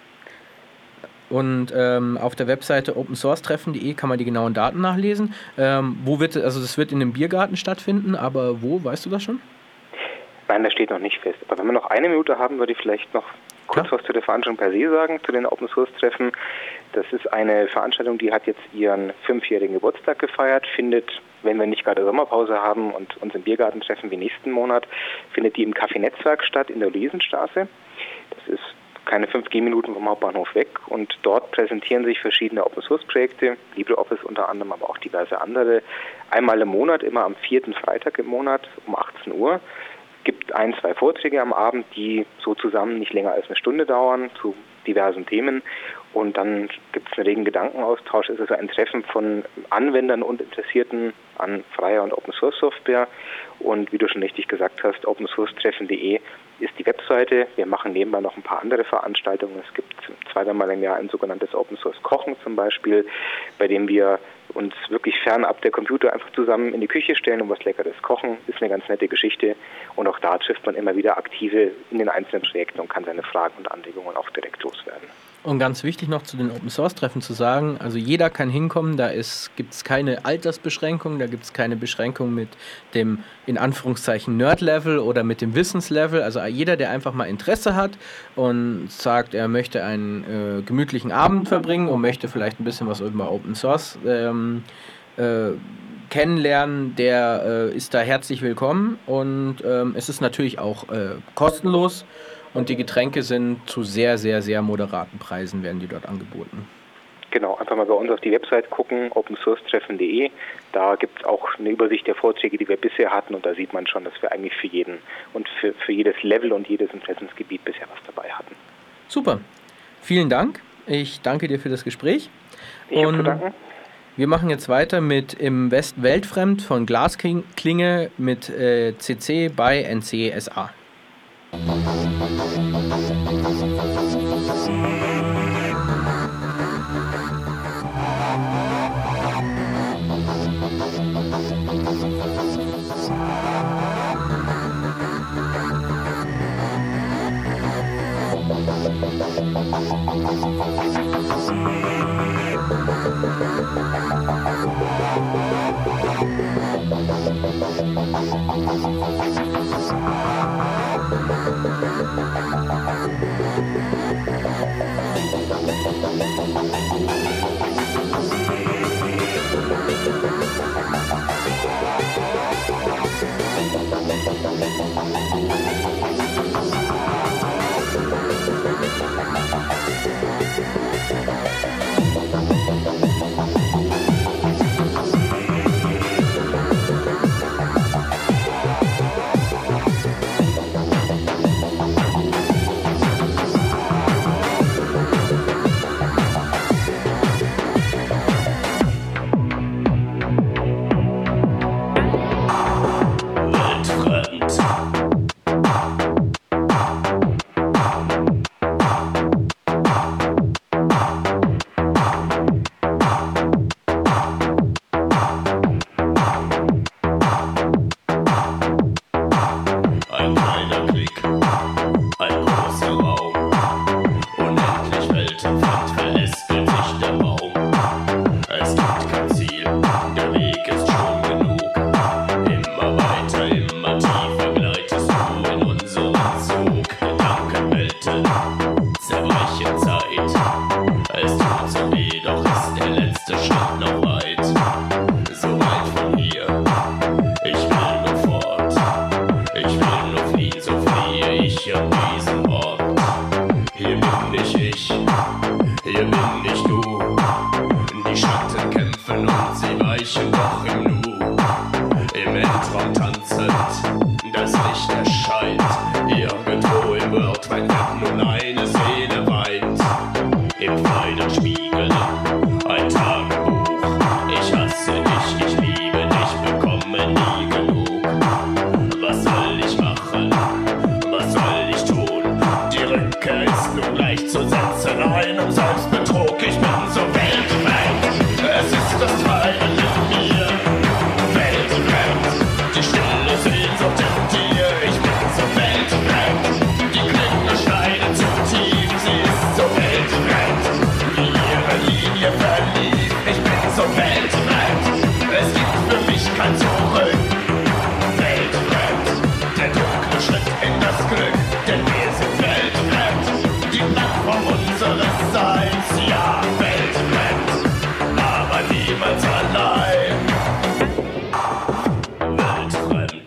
Und auf der Webseite opensourcetreffen.de kann man die genauen Daten nachlesen. Das wird in einem Biergarten stattfinden, aber wo, weißt du das schon? Nein, das steht noch nicht fest. Aber wenn wir noch 1 Minute haben, würde ich vielleicht noch kurz was zu der Veranstaltung per se sagen, zu den Open Source Treffen. Das ist eine Veranstaltung, die hat jetzt ihren 5-jährigen Geburtstag gefeiert, findet, wenn wir nicht gerade Sommerpause haben und uns im Biergarten treffen wie nächsten Monat, findet die im Café Netzwerk statt in der Luisenstraße. Das ist keine 5 Gehminuten vom Hauptbahnhof weg und dort präsentieren sich verschiedene Open-Source-Projekte, LibreOffice unter anderem, aber auch diverse andere, einmal im Monat, immer am 4. Freitag im Monat um 18 Uhr. Es gibt 1, 2 Vorträge am Abend, die so zusammen nicht länger als eine Stunde dauern, zu diversen Themen. Und dann gibt es einen regen Gedankenaustausch. Es ist also ein Treffen von Anwendern und Interessierten an freier und Open-Source-Software. Und wie du schon richtig gesagt hast, opensourcetreffen.de ist die Webseite. Wir machen nebenbei noch ein paar andere Veranstaltungen. Es gibt 2-mal im Jahr ein sogenanntes Open-Source-Kochen zum Beispiel, bei dem wir uns wirklich fernab der Computer einfach zusammen in die Küche stellen und was Leckeres kochen. Ist eine ganz nette Geschichte. Und auch da trifft man immer wieder Aktive in den einzelnen Projekten und kann seine Fragen und Anregungen auch direkt loswerden. Und ganz wichtig noch zu den Open-Source-Treffen zu sagen, also jeder kann hinkommen, gibt es keine Altersbeschränkung, da gibt es keine Beschränkung mit dem, in Anführungszeichen, Nerd-Level oder mit dem Wissenslevel. Also jeder, der einfach mal Interesse hat und sagt, er möchte einen gemütlichen Abend verbringen und möchte vielleicht ein bisschen was über Open-Source kennenlernen, der ist da herzlich willkommen. Und es ist natürlich auch kostenlos. Und die Getränke sind zu sehr, sehr, sehr moderaten Preisen, werden die dort angeboten. Genau, einfach mal bei uns auf die Website gucken, opensourcetreffen.de. Da gibt es auch eine Übersicht der Vorträge, die wir bisher hatten. Und da sieht man schon, dass wir eigentlich für jeden und für jedes Level und jedes Interessensgebiet bisher was dabei hatten. Super, vielen Dank. Ich danke dir für das Gespräch. Ich habe zu danken. Wir machen jetzt weiter mit Im West Weltfremd von Glasklinge mit CC bei NCSA. tanzend, das Licht erscheint. Irgendwo im World Wide Web nun eine Seele weint. Im feinen Spiegel ein Tagebuch. Ich hasse dich, ich liebe dich, bekomme nie genug. Was soll ich machen? Was soll ich tun? Die Rückkehr ist nun leicht zu setzen, einem Selbstbetrug. Ich bin so weltweit, es ist das Treiben in mir. Weltweit, die stille Sehnsucht in dir. Ich bin so weltweit, die Klinge schneidet zu tief. Sie ist so weltweit, wie ihre Linie verlief. Ich bin so weltweit, es gibt für mich kein Zurück. Weltweit, der dunkle Schritt in das Glück, denn wir sind weltweit, die Plattform unseres Seins. Ja, weltweit, aber niemals allein. Weltfremd.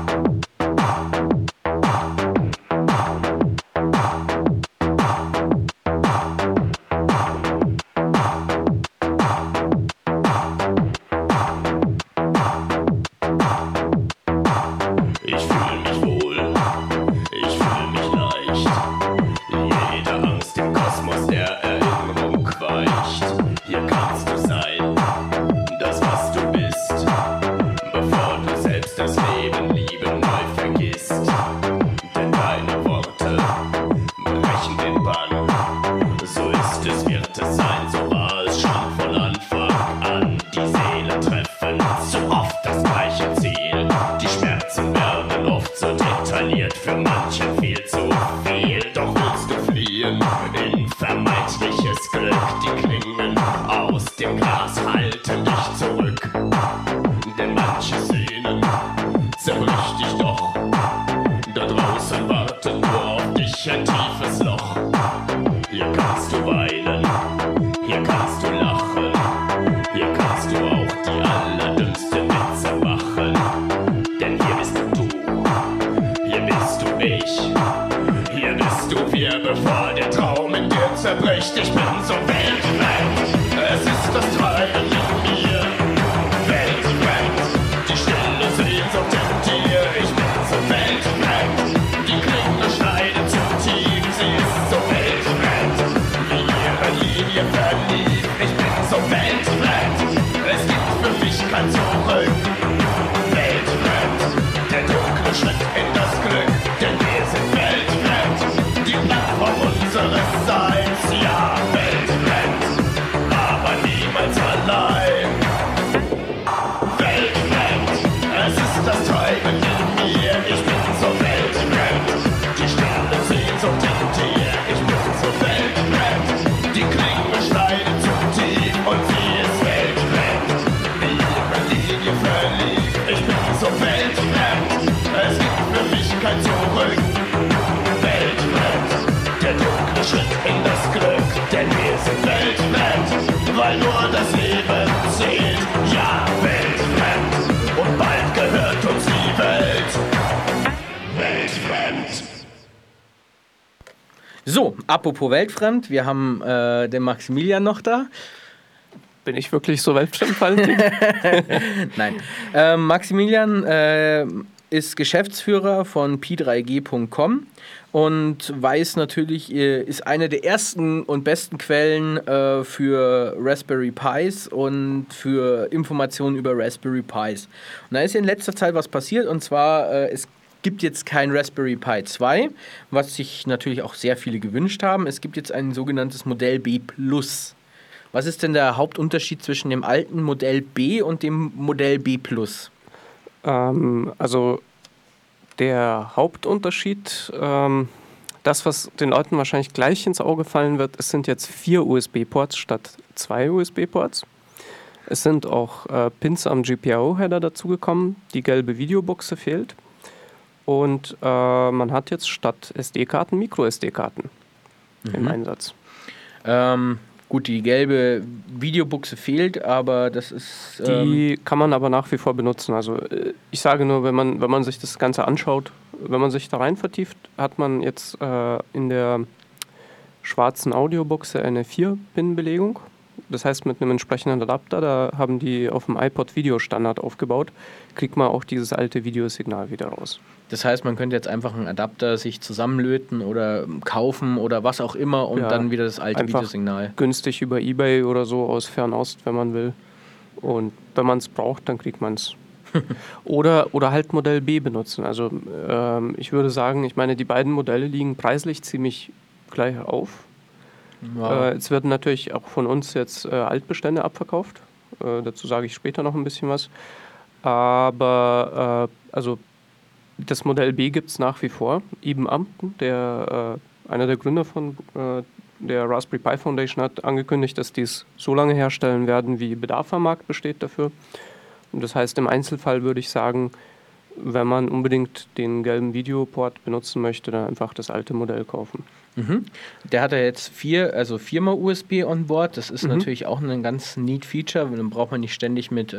Ich fühle mich wohl, ich fühle mich leicht. Jede Angst im Kosmos der Erinnerung weicht. Hier kannst du sein, das was du bist, bevor du selbst das Leben lieben neu vergisst. Denn deine Worte brechen den Bann. So ist es, wird es sein, so war es schon von Anfang an. Die Seelen treffen zu oft das gleiche Ziel. Die Schmerzen werden oft so detailliert, für manchen viel zu viel. Doch willst du fliehen in vermeintliches Glück? Die Klingen aus dem Glas halten dich zurück. Denn manche Szenen zerbricht dich doch. Da draußen wartet nur auf dich ein tiefes Loch. Hier kannst du weinen, hier kannst du lachen, hier kannst du auch die allerdümmsten Witze machen. Denn hier bist du, hier bist du ich, hier bist du wir, bevor der Traum in dir zerbricht. Ich bin so weltweit, es ist das Treiben in mir. Weltweit, die stille Sehnsucht in dir. Ich bin so weltweit, die Klinge schneidet zu tief. Sie ist so weltweit, wie ihre Linie verlief. Ich bin so weltweit, es gibt für mich kein Zurück. Weltweit, der dunkle Schritt in das Glück, denn wir sind weltweit, die Plattform unseres Seins. Ja, weltweit, aber niemals allein. Weltweit, es ist das Treiben in mir. Ich bin so weltweit, die stille Sehnsucht in dir. Ich bin so weltweit, die Klinge schneidet zu tief und sie ist weltweit, wie ihre Linie verlief. Ich bin so weltweit, es gibt für mich kein Zurück. Weltweit, der dunkle Schritt in das Glück, denn wir sind weltweit, weil nur das Leben zählt. Ja, weltweit, und bald gehört uns die Welt. Weltfremd. So, apropos weltfremd, wir haben den Maximilian noch da. Bin ich wirklich so weltfremd, Valentin? Nein. Maximilian ist Geschäftsführer von p3g.com und weiß natürlich, ist eine der ersten und besten Quellen für Raspberry Pis und für Informationen über Raspberry Pis. Und da ist in letzter Zeit was passiert, und zwar es gibt jetzt kein Raspberry Pi 2, was sich natürlich auch sehr viele gewünscht haben. Es gibt jetzt ein sogenanntes Modell B+. Was ist denn der Hauptunterschied zwischen dem alten Modell B und dem Modell B+? Also der Hauptunterschied, das, was den Leuten wahrscheinlich gleich ins Auge fallen wird, es sind jetzt 4 USB-Ports statt 2 USB-Ports. Es sind auch Pins am GPIO-Header dazugekommen, die gelbe Videobuchse fehlt. Und man hat jetzt statt SD-Karten Micro-SD-Karten im Einsatz. Gut, die gelbe Videobuchse fehlt, aber das ist... Die kann man aber nach wie vor benutzen. Also ich sage nur, wenn man sich das Ganze anschaut, wenn man sich da rein vertieft, hat man jetzt in der schwarzen Audiobuchse eine 4-Pin-Belegung, Das heißt, mit einem entsprechenden Adapter, da haben die auf dem iPod Videostandard aufgebaut, kriegt man auch dieses alte Videosignal wieder raus. Das heißt, man könnte jetzt einfach einen Adapter sich zusammenlöten oder kaufen oder was auch immer und dann wieder das alte Videosignal. Günstig über eBay oder so aus Fernost, wenn man will. Und wenn man es braucht, dann kriegt man es. oder halt Modell B benutzen. Also ich würde sagen, ich meine, die beiden Modelle liegen preislich ziemlich gleich auf. Wow. Es werden natürlich auch von uns jetzt Altbestände abverkauft. Dazu sage ich später noch ein bisschen was. Aber also das Modell B gibt es nach wie vor. Ibn Ampton, einer der Gründer von der Raspberry Pi Foundation, hat angekündigt, dass die es so lange herstellen werden, wie Bedarf am Markt besteht dafür. Und das heißt, im Einzelfall würde ich sagen, wenn man unbedingt den gelben Videoport benutzen möchte, dann einfach das alte Modell kaufen. Mhm. Der hat ja jetzt 4x USB on board. Das ist natürlich auch ein ganz neat Feature. Dann braucht man nicht ständig mit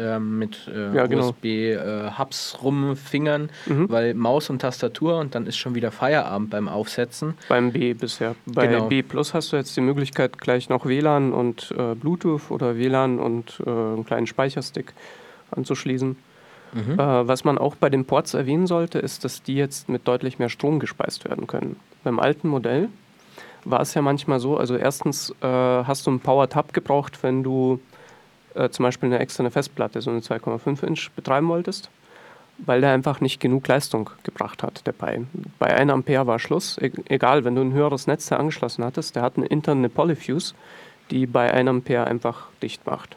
USB-Hubs rumfingern, weil Maus und Tastatur und dann ist schon wieder Feierabend beim Aufsetzen. Beim B bisher. Bei B Plus hast du jetzt die Möglichkeit, gleich noch WLAN und Bluetooth oder WLAN und einen kleinen Speicherstick anzuschließen. Was man auch bei den Ports erwähnen sollte, ist, dass die jetzt mit deutlich mehr Strom gespeist werden können. Beim alten Modell war es ja manchmal so, also erstens hast du einen Powered Hub gebraucht, wenn du zum Beispiel eine externe Festplatte, so eine 2,5 Inch betreiben wolltest, weil der einfach nicht genug Leistung gebracht hat, der Pi. Bei 1 Ampere war Schluss, egal, wenn du ein höheres Netz da angeschlossen hattest, der hat eine interne Polyfuse, die bei 1 Ampere einfach dicht macht.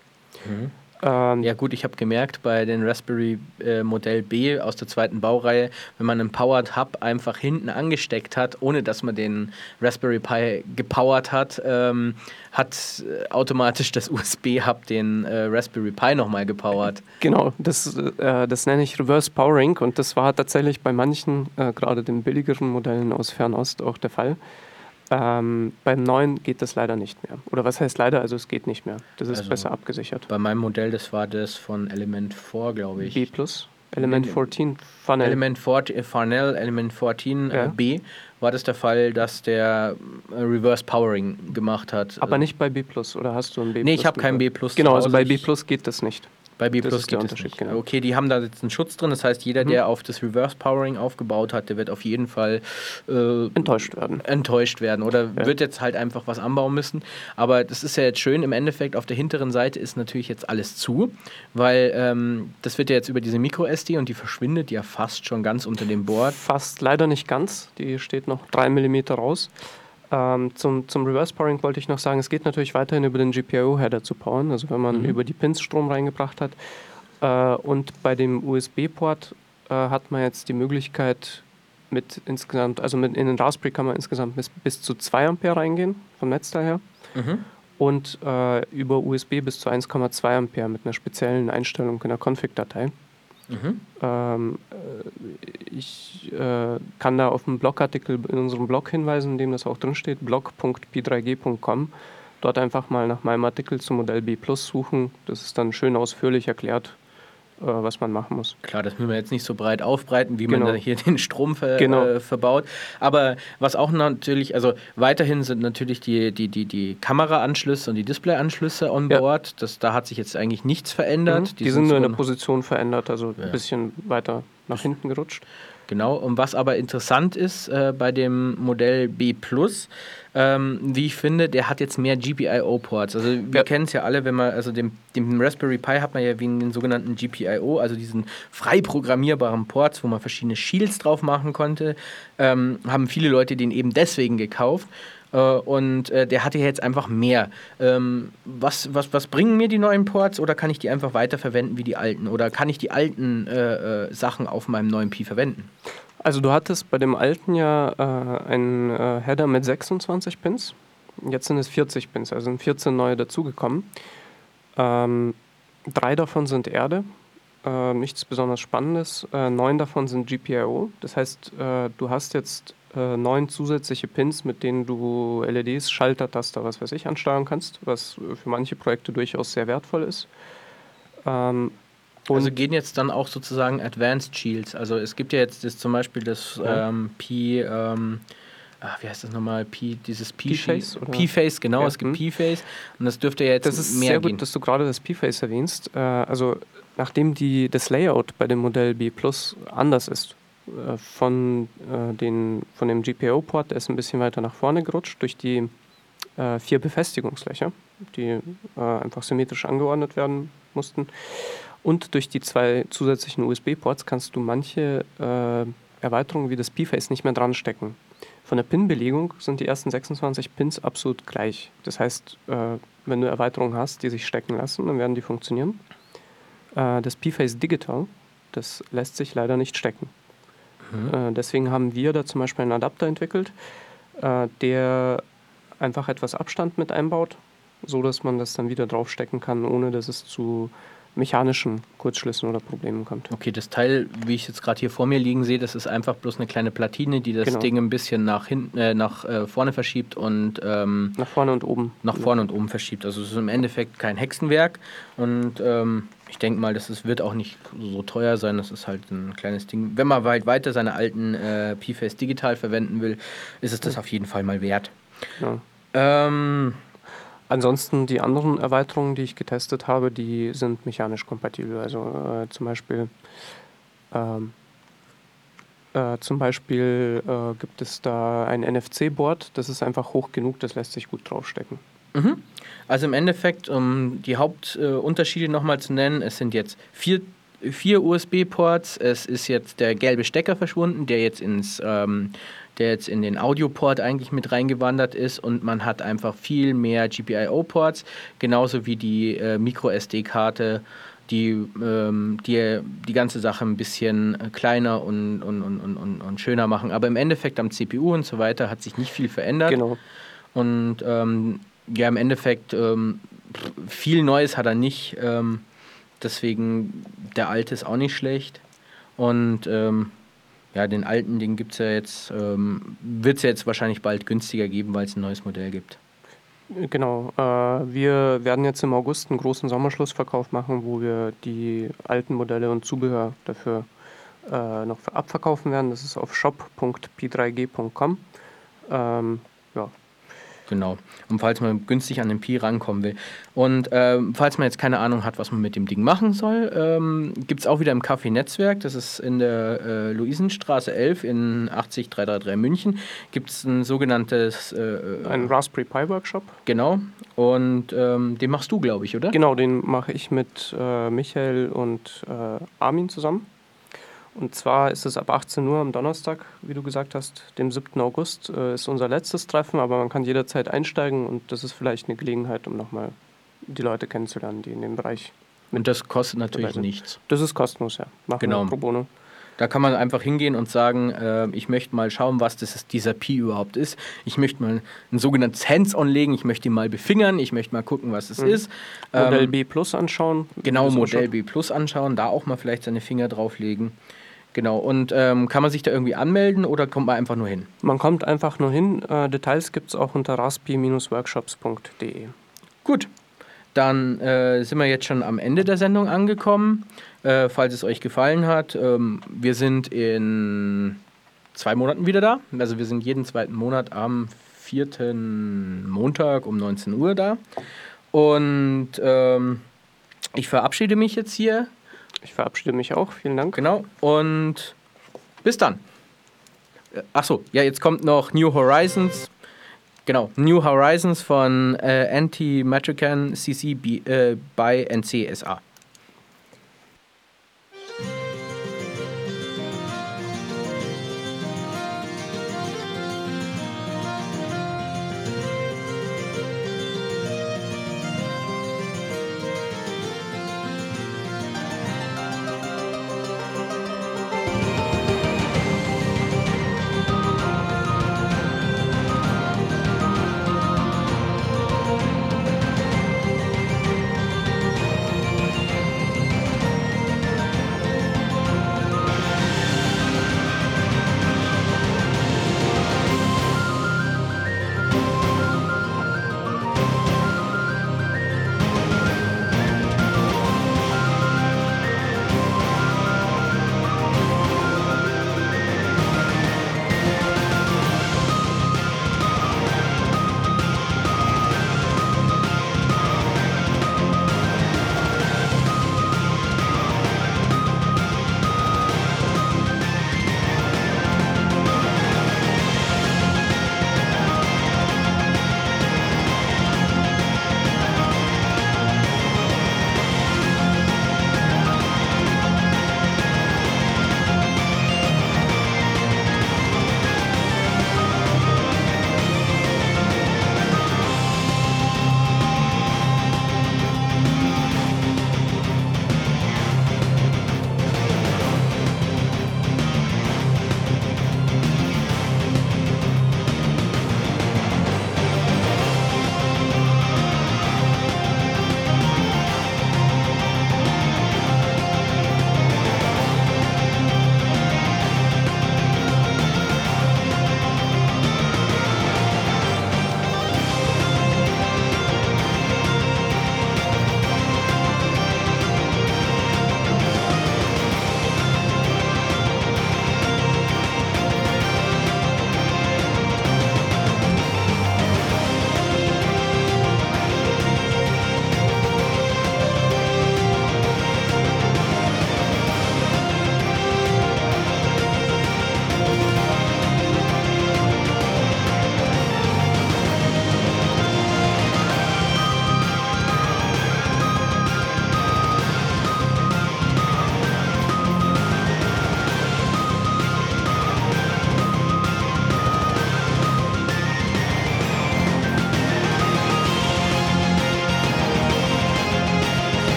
Ja gut, ich habe gemerkt, bei den Raspberry Modell B aus der zweiten Baureihe, wenn man einen Powered Hub einfach hinten angesteckt hat, ohne dass man den Raspberry Pi gepowert hat, hat automatisch das USB-Hub den Raspberry Pi nochmal gepowert. Genau, das nenne ich Reverse Powering und das war tatsächlich bei manchen, gerade den billigeren Modellen aus Fernost auch der Fall. Beim neuen geht das leider nicht mehr. Oder was heißt leider? Also es geht nicht mehr. Das ist besser abgesichert. Bei meinem Modell, das war das von Element 4, glaube ich. B+, Element 14 Funnel. Element 14 Funnel, Element 14 B war das der Fall, dass der Reverse Powering gemacht hat. Aber nicht bei B+, oder hast du ein B+? Nee, ich habe kein B+. Genau, also bei B+ geht das nicht. Bei B+ geht das nicht. Genau. Okay, die haben da jetzt einen Schutz drin. Das heißt, jeder, der auf das Reverse Powering aufgebaut hat, der wird auf jeden Fall enttäuscht werden. Oder wird jetzt halt einfach was anbauen müssen. Aber das ist ja jetzt schön. Im Endeffekt auf der hinteren Seite ist natürlich jetzt alles zu, weil das wird ja jetzt über diese Micro-SD und die verschwindet ja fast schon ganz unter dem Board. Fast leider nicht ganz. Die steht noch 3 mm raus. Zum Reverse Powering wollte ich noch sagen, es geht natürlich weiterhin über den GPIO-Header zu powern, also wenn man über die Pins Strom reingebracht hat. Und bei dem USB-Port hat man jetzt die Möglichkeit, in den Raspberry kann man insgesamt bis zu 2 Ampere reingehen, vom Netzteil her. Und über USB bis zu 1,2 Ampere mit einer speziellen Einstellung in der Config-Datei. Ich kann da auf einen Blogartikel in unserem Blog hinweisen, in dem das auch drin steht, blog.pi3g.com. Dort einfach mal nach meinem Artikel zum Modell B+ suchen. Das ist dann schön ausführlich erklärt, was man machen muss. Klar, das müssen wir jetzt nicht so breit aufbreiten, wie man da hier den Strom verbaut. Aber was auch natürlich, also weiterhin sind natürlich die Kameraanschlüsse und die Displayanschlüsse on board. Da hat sich jetzt eigentlich nichts verändert. Die sind nur in der Position verändert, also ein bisschen weiter nach hinten gerutscht. Genau, und was aber interessant ist bei dem Modell B+, wie ich finde, der hat jetzt mehr GPIO-Ports. Also wir kennen es ja alle, wenn man, also dem Raspberry Pi hat man ja wie den sogenannten GPIO, also diesen frei programmierbaren Ports, wo man verschiedene Shields drauf machen konnte, haben viele Leute den eben deswegen gekauft. Und der hatte jetzt einfach mehr. Was bringen mir die neuen Ports oder kann ich die einfach weiterverwenden wie die alten? Oder kann ich die alten Sachen auf meinem neuen Pi verwenden? Also du hattest bei dem alten ja einen Header mit 26 Pins. Jetzt sind es 40 Pins, also sind 14 neue dazugekommen. 3 davon sind Erde, nichts besonders Spannendes. 9 davon sind GPIO. Das heißt, du hast jetzt 9 zusätzliche Pins, mit denen du LEDs, Schalter, Taster, was weiß ich, ansteuern kannst, was für manche Projekte durchaus sehr wertvoll ist. Also gehen jetzt dann auch sozusagen Advanced Shields. Also es gibt ja jetzt zum Beispiel das Pi wie heißt das nochmal? Dieses P-Face? P-Face, genau, ja. Es gibt P-Face und das dürfte ja jetzt das ist mehr sehr gehen. gut, dass du gerade das P-Face erwähnst. Also nachdem das Layout bei dem Modell B Plus anders ist, von dem GPIO-Port, der ist ein bisschen weiter nach vorne gerutscht durch die 4 Befestigungslöcher, die einfach symmetrisch angeordnet werden mussten. Und durch die 2 zusätzlichen USB-Ports kannst du manche Erweiterungen wie das P-Face nicht mehr dran stecken. Von der Pin-Belegung sind die ersten 26 Pins absolut gleich. Das heißt, wenn du Erweiterungen hast, die sich stecken lassen, dann werden die funktionieren. Das P-Face Digital, das lässt sich leider nicht stecken. Deswegen haben wir da zum Beispiel einen Adapter entwickelt, der einfach etwas Abstand mit einbaut, so dass man das dann wieder draufstecken kann, ohne dass es zu mechanischen Kurzschlüssen oder Problemen kommt. Okay, das Teil, wie ich jetzt gerade hier vor mir liegen sehe, das ist einfach bloß eine kleine Platine, die das Ding ein bisschen nach vorne verschiebt und nach vorne und oben. Nach vorne und oben verschiebt. Also es ist im Endeffekt kein Hexenwerk und ich denke mal, wird auch nicht so teuer sein. Das ist halt ein kleines Ding. Wenn man weit weiter seine alten P-Face Digital verwenden will, ist es das auf jeden Fall mal wert. Ja. Ansonsten die anderen Erweiterungen, die ich getestet habe, die sind mechanisch kompatibel. Also zum Beispiel gibt es da ein NFC-Board, das ist einfach hoch genug, das lässt sich gut draufstecken. Mhm. Also im Endeffekt, um die Hauptunterschiede nochmal zu nennen, es sind jetzt 4 USB-Ports, es ist jetzt der gelbe Stecker verschwunden, der jetzt in den Audio-Port eigentlich mit reingewandert ist und man hat einfach viel mehr GPIO-Ports, genauso wie die Micro-SD-Karte, die ganze Sache ein bisschen kleiner und schöner machen. Aber im Endeffekt am CPU und so weiter hat sich nicht viel verändert. Genau. Und im Endeffekt viel Neues hat er nicht. Deswegen, der alte ist auch nicht schlecht. Und den alten, den gibt's ja jetzt, wird es ja jetzt wahrscheinlich bald günstiger geben, weil es ein neues Modell gibt. Genau. Wir werden jetzt im August einen großen Sommerschlussverkauf machen, wo wir die alten Modelle und Zubehör dafür noch abverkaufen werden. Das ist auf shop.p3g.com. Genau. Und falls man günstig an den Pi rankommen will. Und falls man jetzt keine Ahnung hat, was man mit dem Ding machen soll, gibt es auch wieder im Café Netzwerk, das ist in der Luisenstraße 11 in 80333 München, gibt es ein sogenanntes... ein Raspberry Pi Workshop. Genau. Und den machst du, glaube ich, oder? Genau, den mache ich mit Michael und Armin zusammen. Und zwar ist es ab 18 Uhr am Donnerstag, wie du gesagt hast, dem 7. August, ist unser letztes Treffen, aber man kann jederzeit einsteigen und das ist vielleicht eine Gelegenheit, um nochmal die Leute kennenzulernen, die in dem Bereich und das kostet natürlich nichts. Das ist kostenlos, ja. Machen wir pro bono. Da kann man einfach hingehen und sagen, ich möchte mal schauen, was dieser Pi überhaupt ist. Ich möchte mal ein sogenanntes Hands-on legen, ich möchte ihn mal befingern, ich möchte mal gucken, was es ist. Modell B Plus anschauen. Genau, Modell B Plus anschauen, da auch mal vielleicht seine Finger drauflegen. Genau, und kann man sich da irgendwie anmelden oder kommt man einfach nur hin? Man kommt einfach nur hin. Details gibt es auch unter raspi-workshops.de. Gut, dann sind wir jetzt schon am Ende der Sendung angekommen. Falls es euch gefallen hat, wir sind in 2 Monaten wieder da. Also wir sind jeden 2. Monat am 4. Montag um 19 Uhr da. Und ich verabschiede mich jetzt hier. Ich verabschiede mich auch, vielen Dank. Genau, und bis dann. Achso, ja, jetzt kommt noch New Horizons. Genau, New Horizons von Anti-Matrican CC by NCSA.